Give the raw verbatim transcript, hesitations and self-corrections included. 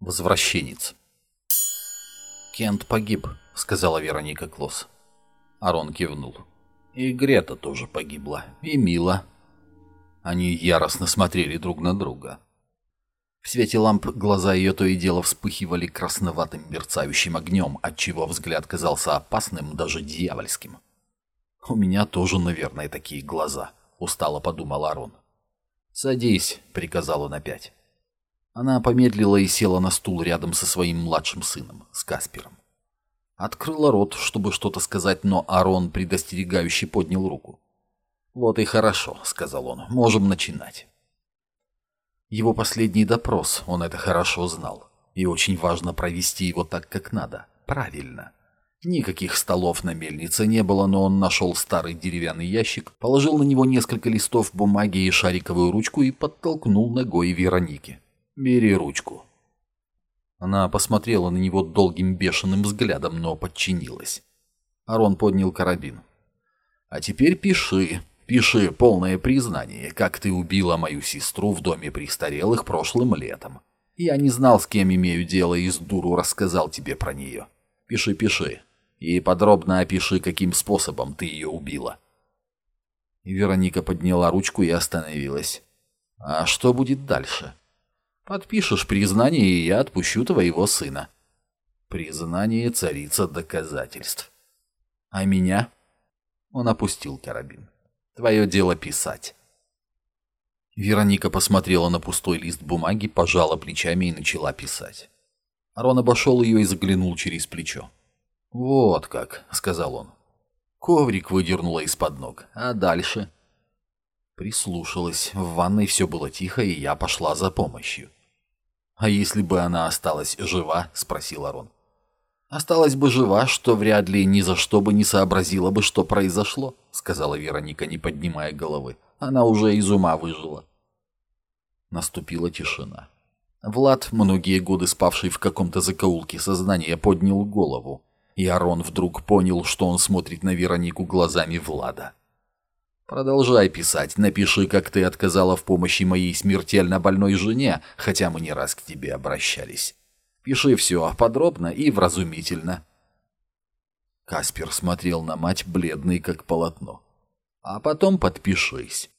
Возвращенец. «Кент погиб», — сказала Вероника Клосс. Арон кивнул. «И Грета тоже погибла. И Мила». Они яростно смотрели друг на друга. В свете ламп глаза ее то и дело вспыхивали красноватым мерцающим огнем, отчего взгляд казался опасным, даже дьявольским. «У меня тоже, наверное, такие глаза», — устало подумал Арон. «Садись», — приказал он опять. Она помедлила и села на стул рядом со своим младшим сыном, с Каспером. Открыла рот, чтобы что-то сказать, но Арон предостерегающе поднял руку. «Вот и хорошо», — сказал он, — «можем начинать». Его последний допрос, он это хорошо знал, и очень важно провести его так, как надо, правильно. Никаких столов на мельнице не было, но он нашел старый деревянный ящик, положил на него несколько листов бумаги и шариковую ручку и подтолкнул ногой Вероники. «Бери ручку». Она посмотрела на него долгим бешеным взглядом, но подчинилась. Арон поднял карабин. «А теперь пиши, пиши полное признание, как ты убила мою сестру в доме престарелых прошлым летом. Я не знал, с кем имею дело, и с дуру рассказал тебе про нее. Пиши, пиши, и подробно опиши, каким способом ты ее убила». И Вероника подняла ручку и остановилась. «А что будет дальше?» «Подпишешь признание, и я отпущу твоего сына». «Признание — царица доказательств». «А меня?» Он опустил карабин. «Твое дело писать». Вероника посмотрела на пустой лист бумаги, пожала плечами и начала писать. Арон обошел ее и заглянул через плечо. «Вот как», — сказал он. Коврик выдернула из-под ног. «А дальше?» Прислушалась. В ванной все было тихо, и я пошла за помощью. «А если бы она осталась жива?» — спросил Арон. «Осталась бы жива, что вряд ли ни за что бы не сообразила бы, что произошло», — сказала Вероника, не поднимая головы. «Она уже из ума выжила». Наступила тишина. Влад, многие годы спавший в каком-то закоулке сознания, поднял голову, и Арон вдруг понял, что он смотрит на Веронику глазами Влада. «Продолжай писать, напиши, как ты отказала в помощи моей смертельно больной жене, хотя мы не раз к тебе обращались. Пиши все подробно и вразумительно». Каспер смотрел на мать, бледный как полотно. «А потом подпишись».